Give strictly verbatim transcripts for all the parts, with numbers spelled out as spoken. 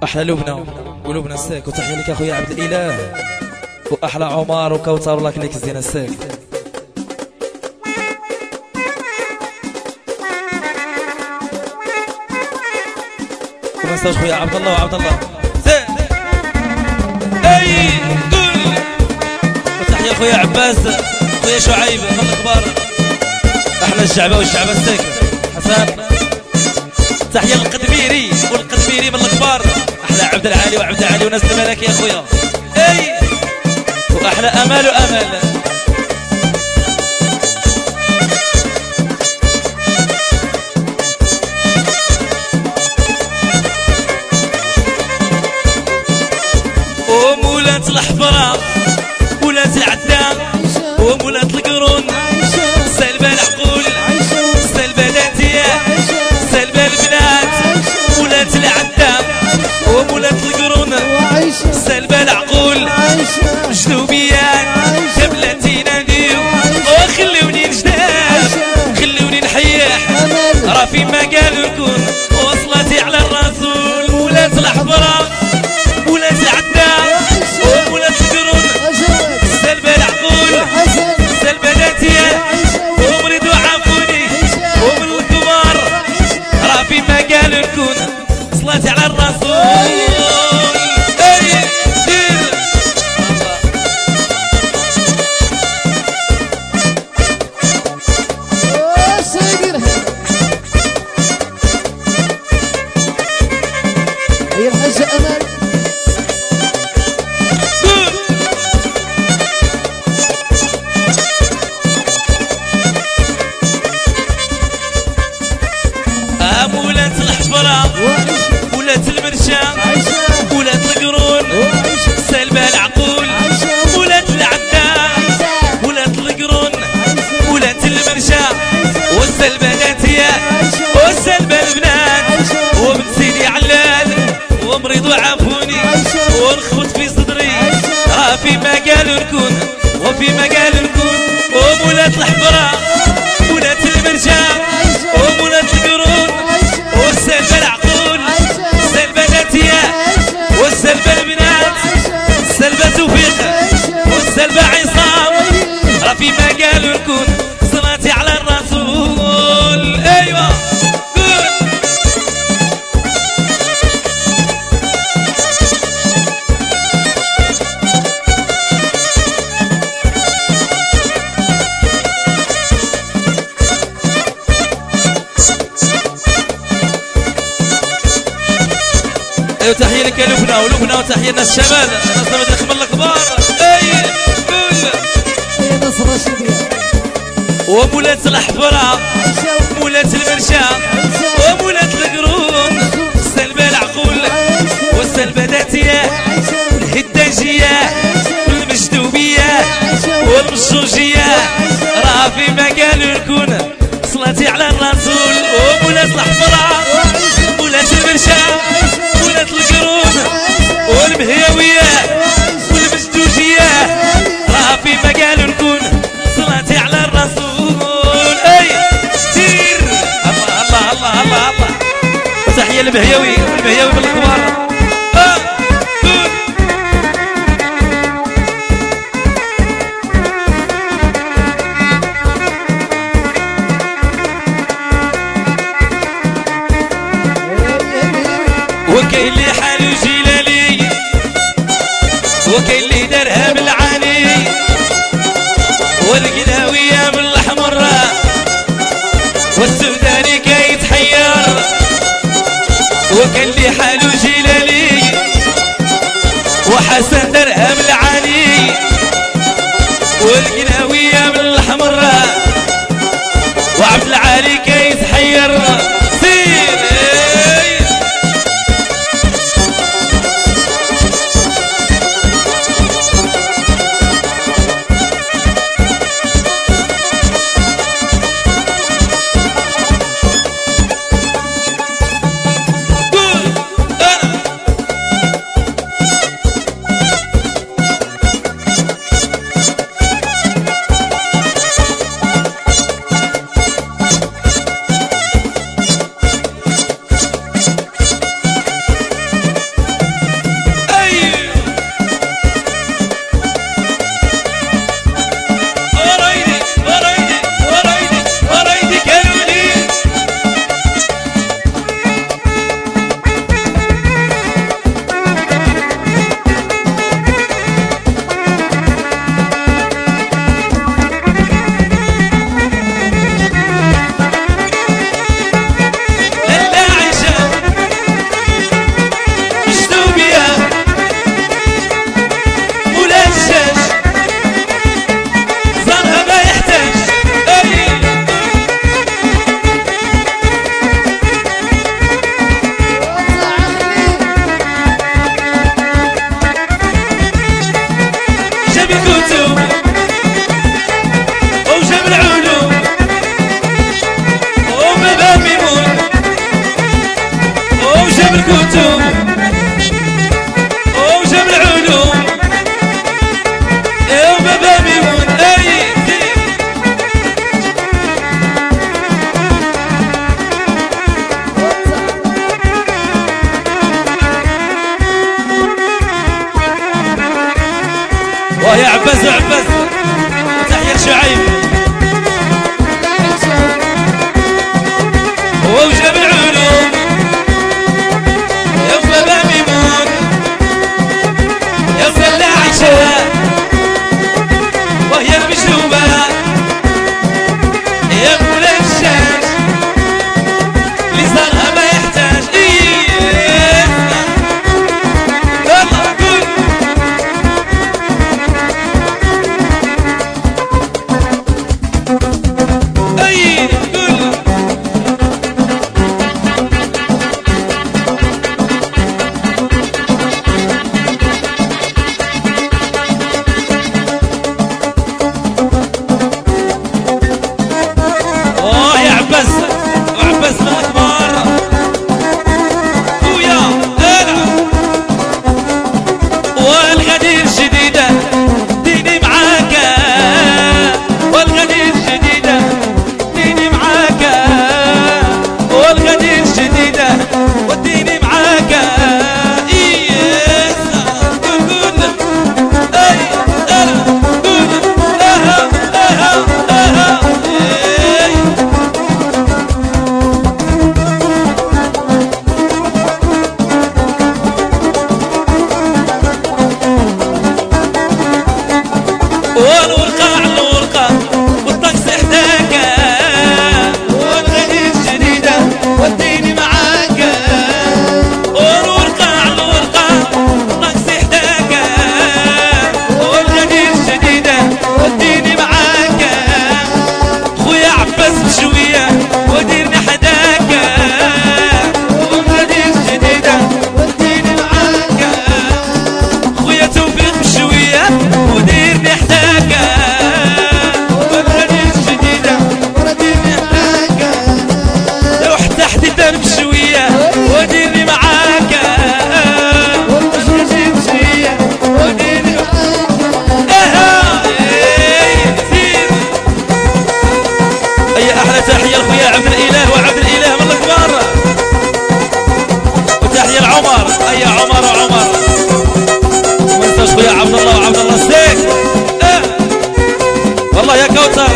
احلى لبنى ولبنى الساك، وتحيه لك اخويا عبد الاله، واحلى عمر وكوثر الله يخليك زين الساك. وما نساوش خويا عبد الله وعبد الله اي قول. وتحيه خويا عباس، خويا شعيب من الكبار، احلى الشعبه والشعبه الساكن حسن. تحيه للقدميري والقدميري من الكبار، احلى عبد العالي وعبد العالي وناس الملك يا خويا اي. واحلى امال وامل. ومولات الحفره ولات العدام ومولات القرون، سلبى العقول سلبى الاتيا سلبى البنات، ولات العدام ومولات القرون سلبى العقول مجنوبيات جبلتي ناديو. وخلوني نجداب خلوني نحيح راه في مجال نكون وصلتي على الرسول. ولات الحفره ولات العدام ومولات القرون سلبى العقول سلبى الاتيا، ومريدو عافوني ومن الكبار راه في مجال نكون صلاتي على الرسول. هي الحاجة أمل ولات الحفرة ولات المرشا ولات القرون سلبى العقول، ولات العدام ولات القرون ولات المرشا والسلبى الاتيا والسلبى البنات. ومن سيدي علال ومريض وعافوني ونخبط في صدري راه في مجال نكون وفي مجال نكون. ومولات الحفرة ولات المرشا ومولات القرون والسلبى العقول السلبى الاتيا والسلبى البنات، السلبى توفيق والسلبى عصام راه في مجال نكون صلاتي على الرسول. ايوه قول. ايوه تحيه لك يا لبنى ولبنى، وتحيه للناس الشمال ناس نبت الخمر الكبار اي قول. هي نصر رشيدية ومولات الحفرة مولات المرشا ومولات القرون سلبى العقول والسلبى الاتيا والهداجية والمجدوبية والمشوجية راه في مجال نكون صلاتي على الرسول. ومولات الحفرة مولات المرشا مولات القرون والمهيوية والمجدوجية راه في مجال نكون صلاتي على الرسول. اي سير الله الله الله الله الله. وتحيه المهيوي المهيوي من الكبار اه قول. وكاين اللي حالو جلالي وكاين اللي دارها بالعاني والقلاوية بالحمر والسوداني كيتحير. وكاين اللي حالو جلالي وحسن دارها بالعاني والقلاوية بالحمر وعبد العالي كيتحير. سير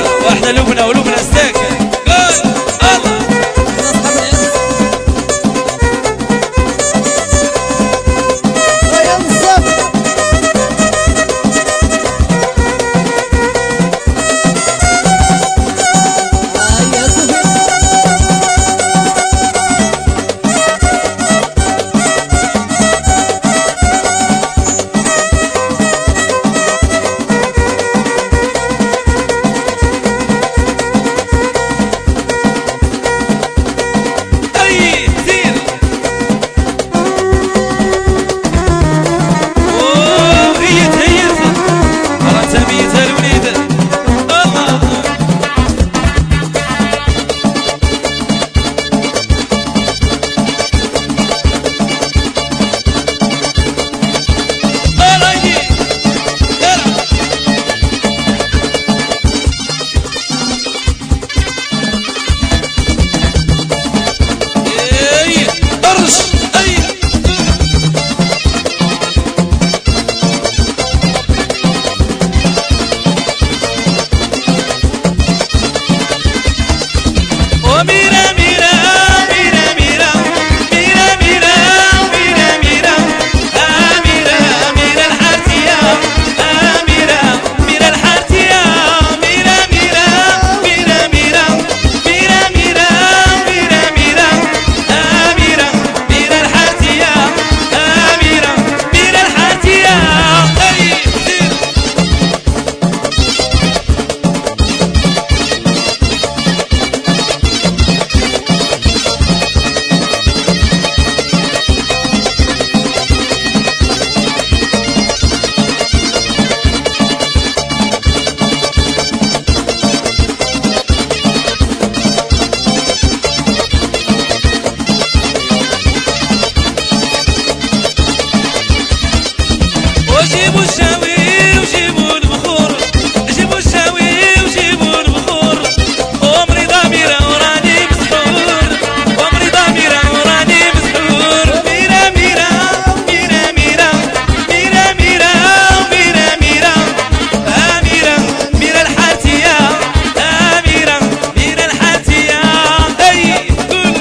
واحدة لبنى ولبنى ستيك قول الله يا نصب يا سفيان وجيبوا الشاوي وجيبوا البخور جيبوا الشاوي وجيبوا البخور وامري ضميرة وراني مسحور وامري ضميرة وراني مسحور ميرا ميرا ميرا ميرا ميرا ميرا ميرا ميرا أميرة ميرا الحاتية أميرة ميرا الحاتية أي قول